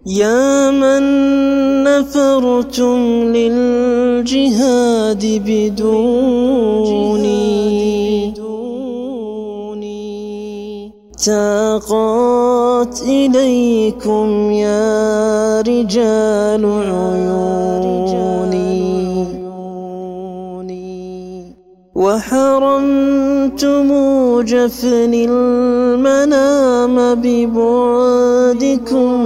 يا من نفرتم للجهاد بدوني تاقات إليكم يا رجال عيوني وحرمتم جفن المنام ببعدكم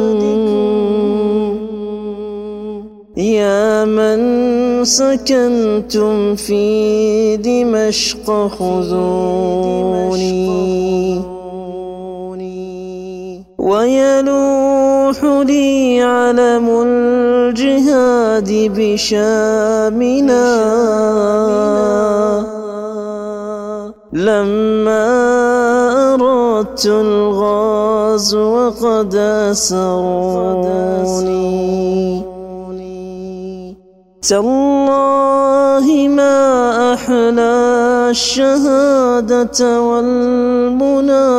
يا من سكنتم في دمشق خذوني ويلوح لي علم الجهاد بشامنا لما أردت الغزو قد أسروني تالله ما أحلى الشهادة والمنى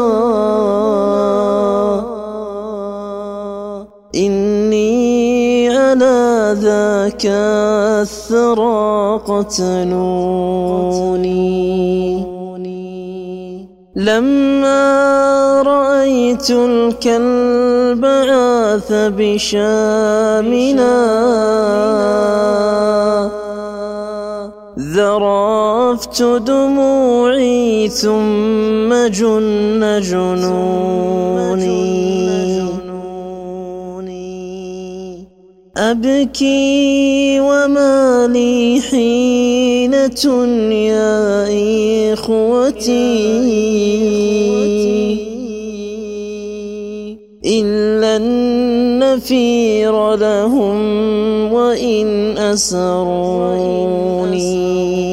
إني على ذاك الثرى قتلوني لما رأيت الكلب عاث بشامنا ذرفت دموعي ثم جن جنوني أبكي وما لي حينة يا إخوتي إلا النفير لهم وإن أسروني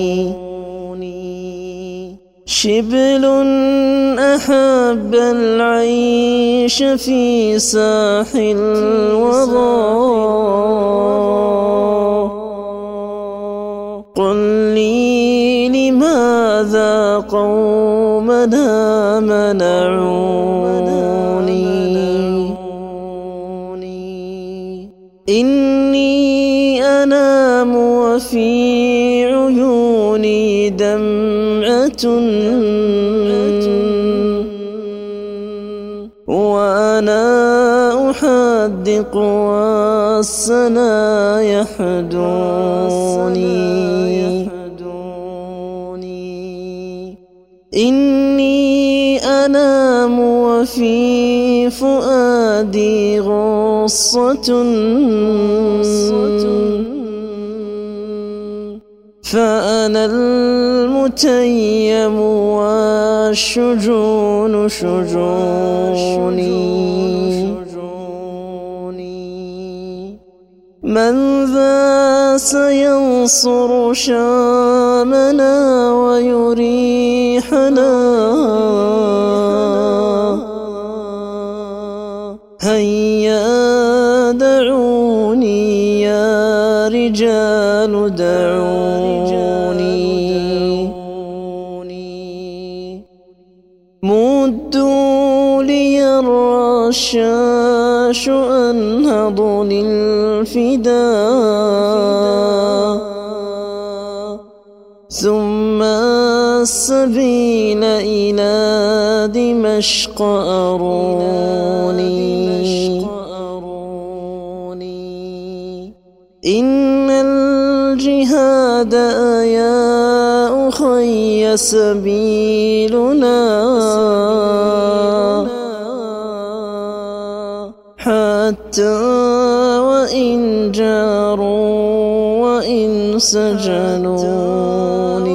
شبل أحب العيش في ساحل الوضى قل لي لماذا قومنا منعوني إني أنام وفي عيوني دمعة وأنا أحدق والسنا يحدوني إني أنام وفي فؤادي غصة فأنا المتيم والشجون شجوني من ذا سينصر شامنا ويريحنا هيا دعوني يا رجال دعوني مدوا لي الرشاش أنهض للفداء ثم السبيل إلى دمشق أروني إن الجهاد يا أخي سبيلنا حتى وإن جاروا وإن سجنوني